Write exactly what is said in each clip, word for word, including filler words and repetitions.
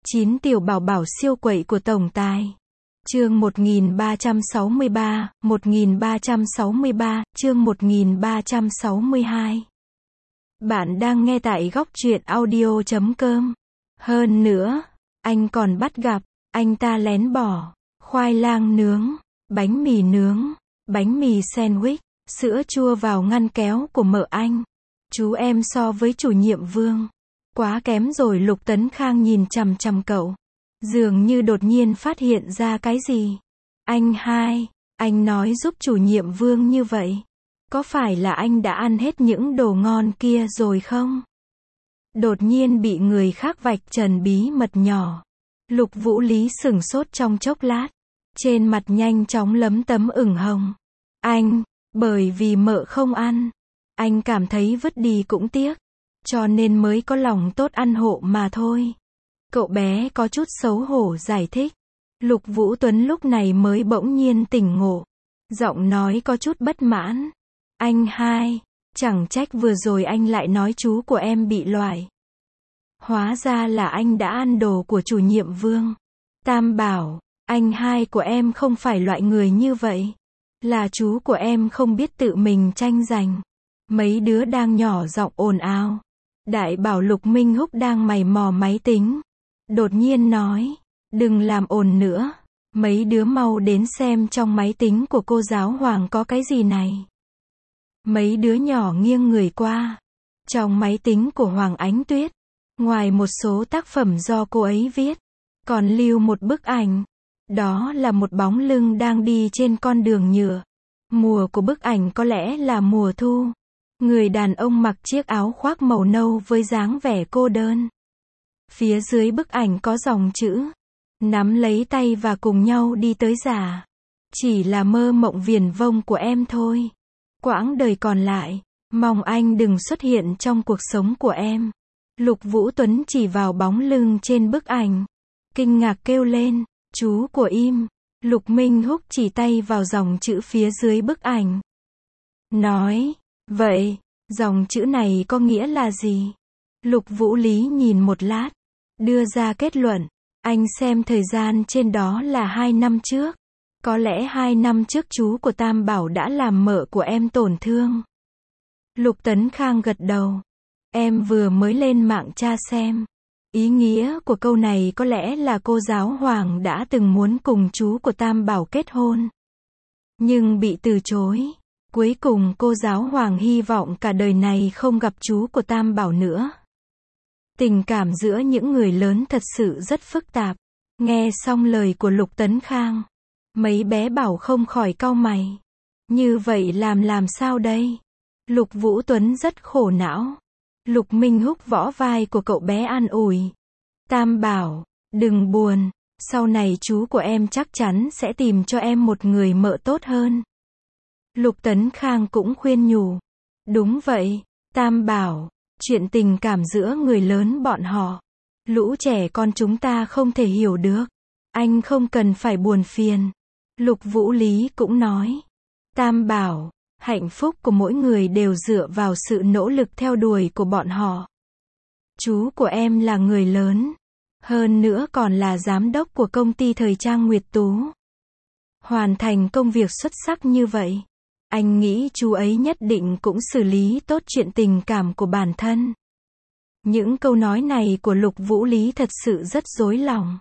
chín tiểu bảo bảo siêu quậy của tổng tài. Chương một nghìn ba trăm sáu mươi ba, một nghìn ba trăm sáu mươi ba, chương một nghìn ba trăm sáu mươi hai. Bạn đang nghe tại góc truyện audio chấm com. Hơn nữa, anh còn bắt gặp, anh ta lén bỏ, khoai lang nướng, bánh mì nướng, bánh mì sandwich, sữa chua vào ngăn kéo của mợ anh. Chú em so với chủ nhiệm Vương. Quá kém rồi. Lục Tấn Khang nhìn chằm chằm cậu. Dường như đột nhiên phát hiện ra cái gì. Anh hai, anh nói giúp chủ nhiệm Vương như vậy. Có phải là anh đã ăn hết những đồ ngon kia rồi không? Đột nhiên bị người khác vạch trần bí mật nhỏ. Lục Vũ Lý sửng sốt trong chốc lát. Trên mặt nhanh chóng lấm tấm ửng hồng. Anh, bởi vì mợ không ăn. Anh cảm thấy vứt đi cũng tiếc. Cho nên mới có lòng tốt ăn hộ mà thôi. Cậu bé có chút xấu hổ giải thích. Lục Vũ Tuấn lúc này mới bỗng nhiên tỉnh ngộ. Giọng nói có chút bất mãn. Anh hai, chẳng trách vừa rồi anh lại nói chú của em bị loại. Hóa ra là anh đã ăn đồ của chủ nhiệm Vương. Tam bảo, anh hai của em không phải loại người như vậy. Là chú của em không biết tự mình tranh giành. Mấy đứa đang nhỏ giọng ồn ào. Đại bảo Lục Minh Húc đang mày mò máy tính. Đột nhiên nói, đừng làm ồn nữa. Mấy đứa mau đến xem trong máy tính của cô giáo Hoàng có cái gì này. Mấy đứa nhỏ nghiêng người qua. Trong máy tính của Hoàng Ánh Tuyết, ngoài một số tác phẩm do cô ấy viết, còn lưu một bức ảnh. Đó là một bóng lưng đang đi trên con đường nhựa. Mùa của bức ảnh có lẽ là mùa thu. Người đàn ông mặc chiếc áo khoác màu nâu với dáng vẻ cô đơn. Phía dưới bức ảnh có dòng chữ. Nắm lấy tay và cùng nhau đi tới già. Chỉ là mơ mộng viển vông của em thôi. Quãng đời còn lại, mong anh đừng xuất hiện trong cuộc sống của em. Lục Vũ Tuấn chỉ vào bóng lưng trên bức ảnh. Kinh ngạc kêu lên, chú của im. Lục Minh Húc chỉ tay vào dòng chữ phía dưới bức ảnh. Nói, vậy, dòng chữ này có nghĩa là gì? Lục Vũ Lý nhìn một lát, đưa ra kết luận. Anh xem thời gian trên đó là hai năm trước. Có lẽ hai năm trước chú của Tam Bảo đã làm mợ của em tổn thương. Lục Tấn Khang gật đầu. Em vừa mới lên mạng tra xem. Ý nghĩa của câu này có lẽ là cô giáo Hoàng đã từng muốn cùng chú của Tam Bảo kết hôn. Nhưng bị từ chối. Cuối cùng cô giáo Hoàng hy vọng cả đời này không gặp chú của Tam Bảo nữa. Tình cảm giữa những người lớn thật sự rất phức tạp. Nghe xong lời của Lục Tấn Khang, mấy bé Bảo không khỏi cau mày. Như vậy làm làm sao đây? Lục Vũ Tuấn rất khổ não. Lục Minh Húc vỗ vai của cậu bé an ủi. Tam Bảo, đừng buồn. Sau này chú của em chắc chắn sẽ tìm cho em một người mợ tốt hơn. Lục Tấn Khang cũng khuyên nhủ. Đúng vậy, Tam Bảo. Chuyện tình cảm giữa người lớn bọn họ. Lũ trẻ con chúng ta không thể hiểu được. Anh không cần phải buồn phiền. Lục Vũ Lý cũng nói. Tam Bảo, hạnh phúc của mỗi người đều dựa vào sự nỗ lực theo đuổi của bọn họ. Chú của em là người lớn. Hơn nữa còn là giám đốc của công ty thời trang Nguyệt Tú. Hoàn thành công việc xuất sắc như vậy. Anh nghĩ chú ấy nhất định cũng xử lý tốt chuyện tình cảm của bản thân. Những câu nói này của Lục Vũ Lý thật sự rất dối lòng.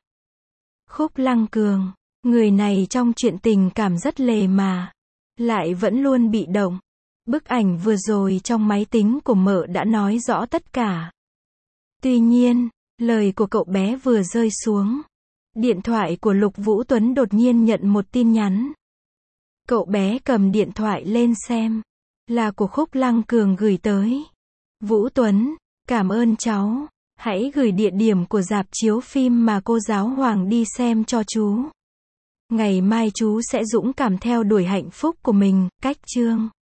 Khúc Lăng Cường, người này trong chuyện tình cảm rất lề mà, lại vẫn luôn bị động. Bức ảnh vừa rồi trong máy tính của mợ đã nói rõ tất cả. Tuy nhiên, lời của cậu bé vừa rơi xuống. Điện thoại của Lục Vũ Tuấn đột nhiên nhận một tin nhắn. Cậu bé cầm điện thoại lên xem. Là của Khúc Lăng Cường gửi tới. Vũ Tuấn, cảm ơn cháu. Hãy gửi địa điểm của rạp chiếu phim mà cô giáo Hoàng đi xem cho chú. Ngày mai chú sẽ dũng cảm theo đuổi hạnh phúc của mình. Cách chương.